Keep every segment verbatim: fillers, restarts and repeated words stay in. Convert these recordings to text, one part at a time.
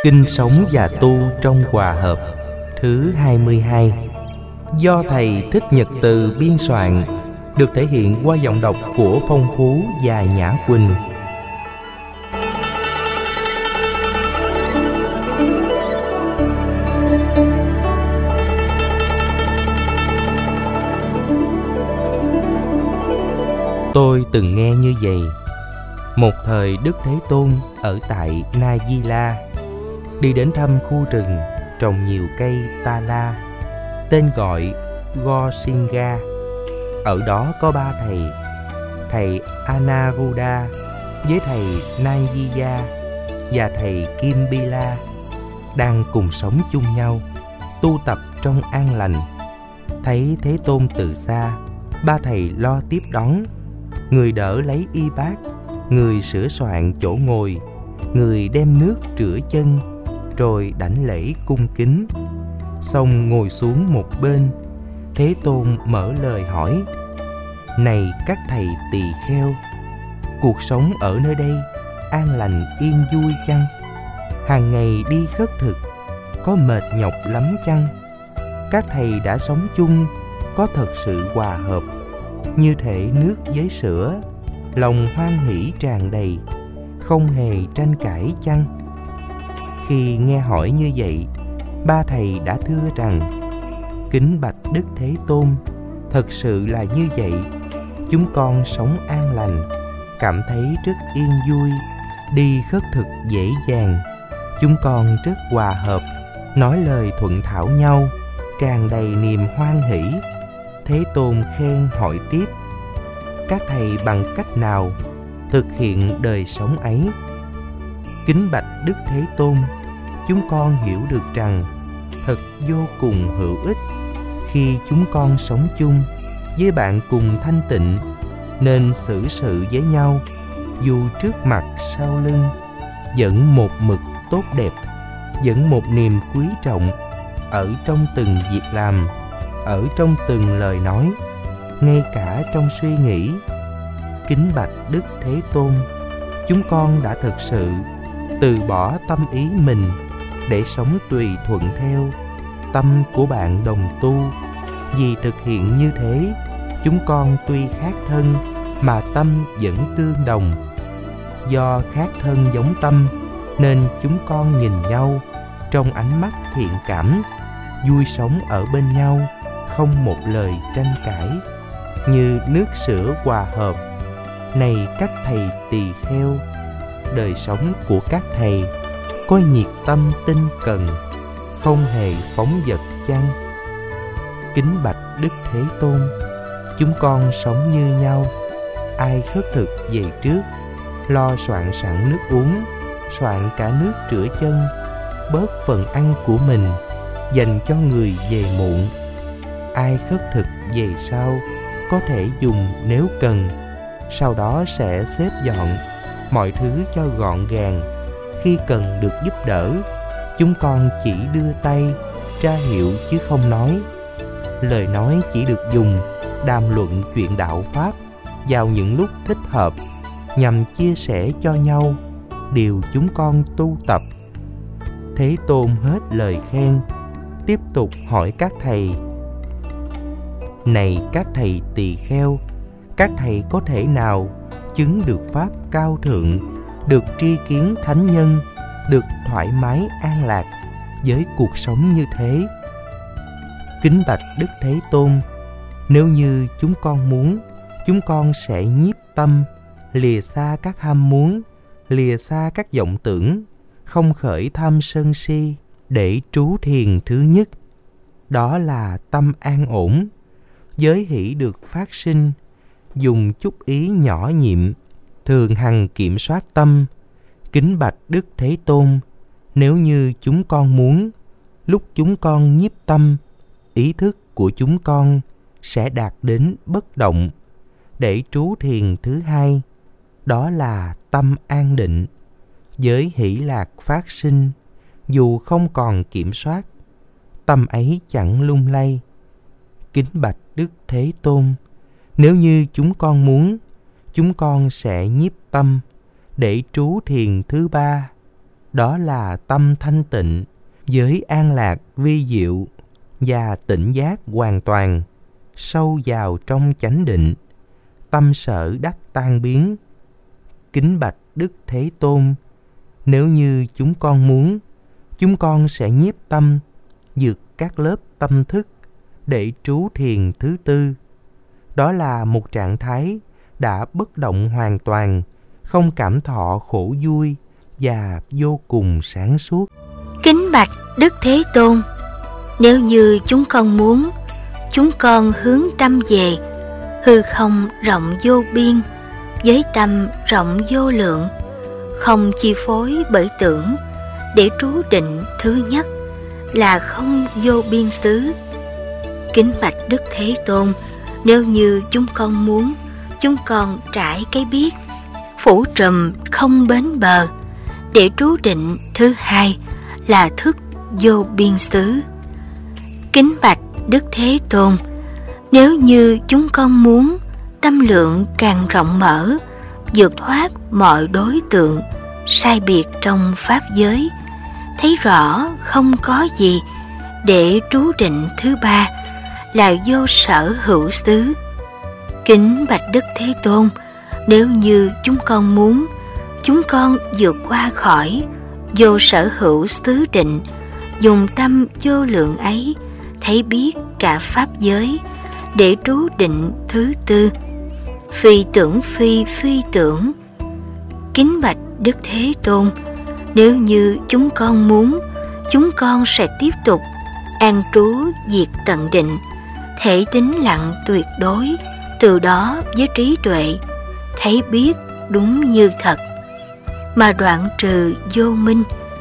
Kinh Sống và Tu trong Hòa Hợp thứ hai mươi hai, do Thầy Thích Nhật Từ biên soạn, được thể hiện qua giọng đọc của Phong Phú và Nhã Quỳnh. Tôi từng nghe như vậy. Một thời Đức Thế Tôn ở tại Na Di La đi đến thăm khu rừng trồng nhiều cây ta la, tên gọi Gosinga. Ở đó có ba thầy, thầy Anaruddha với thầy Nanjiya và thầy Kimbila, đang cùng sống chung nhau, tu tập trong an lành. Thấy Thế Tôn từ xa, ba thầy lo tiếp đón, người đỡ lấy y bát, người sửa soạn chỗ ngồi, người đem nước rửa chân, rồi đảnh lễ cung kính. Xong ngồi xuống một bên, Thế Tôn mở lời hỏi: Này các thầy tỳ kheo, cuộc sống ở nơi đây an lành yên vui chăng? Hàng ngày đi khất thực, có mệt nhọc lắm chăng? Các thầy đã sống chung, có thật sự hòa hợp, như thể nước với sữa, lòng hoan hỷ tràn đầy, không hề tranh cãi chăng? Khi nghe hỏi như vậy, ba thầy đã thưa rằng: Kính bạch Đức Thế Tôn, thật sự là như vậy. Chúng con sống an lành, cảm thấy rất yên vui, đi khất thực dễ dàng. Chúng con rất hòa hợp, nói lời thuận thảo nhau, tràn đầy niềm hoan hỷ. Thế Tôn khen hỏi tiếp: Các thầy bằng cách nào thực hiện đời sống ấy? Kính bạch Đức Thế Tôn, chúng con hiểu được rằng thật vô cùng hữu ích khi chúng con sống chung với bạn cùng thanh tịnh, nên xử sự với nhau, dù trước mặt sau lưng, vẫn một mực tốt đẹp, vẫn một niềm quý trọng ở trong từng việc làm, ở trong từng lời nói, ngay cả trong suy nghĩ. Kính bạch Đức Thế Tôn, chúng con đã thực sự từ bỏ tâm ý mình để sống tùy thuận theo tâm của bạn đồng tu. Vì thực hiện như thế, chúng con tuy khác thân mà tâm vẫn tương đồng. Do khác thân giống tâm nên chúng con nhìn nhau trong ánh mắt thiện cảm, vui sống ở bên nhau, không một lời tranh cãi, như nước sữa hòa hợp. Này các thầy tỳ kheo, đời sống của các thầy có nhiệt tâm tinh cần, không hề phóng dật chăng? Kính bạch Đức Thế Tôn, chúng con sống như nhau. Ai khất thực về trước, lo soạn sẵn nước uống, soạn cả nước rửa chân, bớt phần ăn của mình, dành cho người về muộn. Ai khất thực về sau, có thể dùng nếu cần, sau đó sẽ xếp dọn mọi thứ cho gọn gàng. Khi cần được giúp đỡ, chúng con chỉ đưa tay ra hiệu chứ không nói. Lời nói chỉ được dùng đàm luận chuyện đạo pháp vào những lúc thích hợp, nhằm chia sẻ cho nhau điều chúng con tu tập. Thế Tôn hết lời khen, tiếp tục hỏi các thầy: Này các thầy tỳ kheo, các thầy có thể nào chứng được pháp cao thượng, được tri kiến thánh nhân, được thoải mái an lạc với cuộc sống như thế? Kính bạch Đức Thế Tôn, nếu như chúng con muốn, chúng con sẽ nhiếp tâm, lìa xa các ham muốn, lìa xa các vọng tưởng, không khởi tham sân si, để trú thiền thứ nhất. Đó là tâm an ổn, giới hỷ được phát sinh, dùng chút ý nhỏ nhiệm, thường hằng kiểm soát tâm. Kính bạch Đức Thế Tôn, nếu như chúng con muốn, lúc chúng con nhiếp tâm, ý thức của chúng con sẽ đạt đến bất động, để trú thiền thứ hai. Đó là tâm an định, giới hỷ lạc phát sinh, dù không còn kiểm soát, tâm ấy chẳng lung lay. Kính bạch Đức Thế Tôn, nếu như chúng con muốn, chúng con sẽ nhiếp tâm, để trú thiền thứ ba. đó là tâm thanh tịnh với an lạc vi diệu và tỉnh giác hoàn toàn, sâu vào trong chánh định, tâm sở đắc tan biến. Kính bạch Đức Thế Tôn, nếu như chúng con muốn, chúng con sẽ nhiếp tâm vượt các lớp tâm thức để trú thiền thứ tư. Đó là một trạng thái đã bất động hoàn toàn, không cảm thọ khổ vui và vô cùng sáng suốt. Kính bạch Đức Thế Tôn, nếu như chúng con muốn, chúng con hướng tâm về hư không rộng vô biên, với tâm rộng vô lượng, không chi phối bởi tưởng, để trú định thứ nhất là không vô biên xứ. Kính bạch Đức Thế Tôn, nếu như chúng con muốn, chúng con trải cái biết, phủ trùm không bến bờ, để trú định thứ hai là thức vô biên xứ. Kính bạch Đức Thế Tôn, nếu như chúng con muốn, tâm lượng càng rộng mở, vượt thoát mọi đối tượng sai biệt trong pháp giới, thấy rõ không có gì, để trú định thứ ba là vô sở hữu xứ. Kính bạch Đức Thế Tôn, nếu như chúng con muốn, chúng con vượt qua khỏi vô sở hữu xứ định, dùng tâm vô lượng ấy thấy biết cả pháp giới, để trú định thứ tư phi tưởng phi phi tưởng. Kính bạch Đức Thế Tôn, nếu như chúng con muốn, chúng con sẽ tiếp tục an trú diệt tận định, thể tính lặng tuyệt đối, từ đó với trí tuệ thấy biết đúng như thật, mà đoạn trừ vô minh.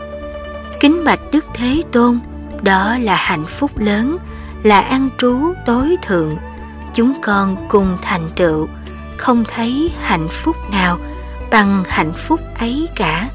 Kính bạch Đức Thế Tôn, đó là hạnh phúc lớn, là an trú tối thượng. Chúng con cùng thành tựu, không thấy hạnh phúc nào bằng hạnh phúc ấy cả.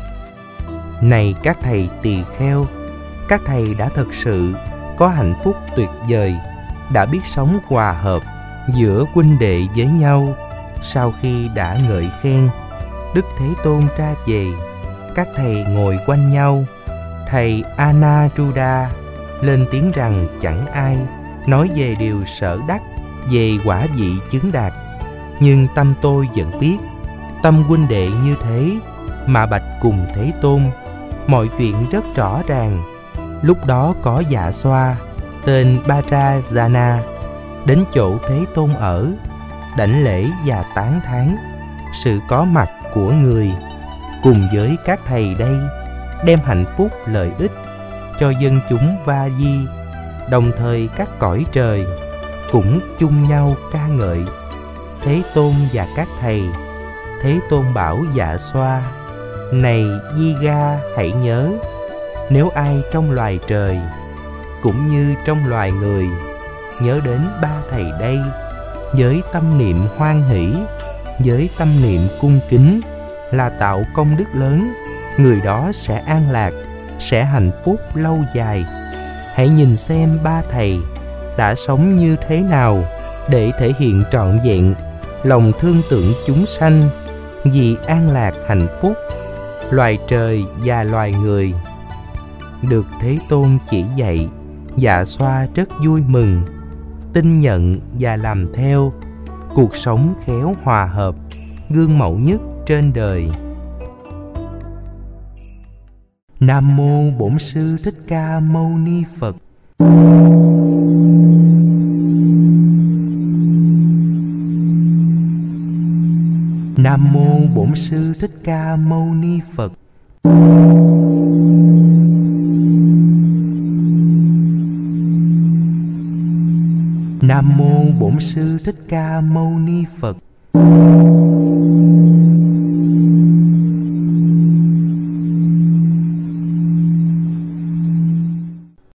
Này các thầy tỳ kheo, các thầy đã thực sự có hạnh phúc tuyệt vời, đã biết sống hòa hợp giữa huynh đệ với nhau. Sau khi đã ngợi khen, Đức Thế Tôn ra về, các thầy ngồi quanh nhau. Thầy Anaruddha lên tiếng rằng chẳng ai nói về điều sở đắc, về quả vị chứng đạt. Nhưng tâm tôi vẫn biết, tâm huynh đệ như thế mà bạch cùng Thế Tôn, mọi chuyện rất rõ ràng. Lúc đó có Dạ Xoa tên Parajana đến chỗ Thế Tôn ở, đảnh lễ và tán thán sự có mặt của người cùng với các thầy đây, đem hạnh phúc lợi ích cho dân chúng Va Di. Đồng thời các cõi trời cũng chung nhau ca ngợi Thế Tôn và các thầy. Thế Tôn bảo Dạ Xoa, này Di Ga, hãy nhớ, nếu ai trong loài trời cũng như trong loài người nhớ đến ba thầy đây với tâm niệm hoan hỷ, với tâm niệm cung kính, là tạo công đức lớn, người đó sẽ an lạc, sẽ hạnh phúc lâu dài. Hãy nhìn xem ba thầy đã sống như thế nào để thể hiện trọn vẹn lòng thương tưởng chúng sanh vì an lạc hạnh phúc, loài trời và loài người. Được Thế Tôn chỉ dạy, Dạ Xoa rất vui mừng, tin nhận và làm theo, cuộc sống khéo hòa hợp, gương mẫu nhất trên đời. Nam mô Bổn Sư Thích Ca Mâu Ni Phật. Nam mô Bổn Sư Thích Ca Mâu Ni Phật. Nam mô Bổn Sư Thích Ca Mâu Ni Phật.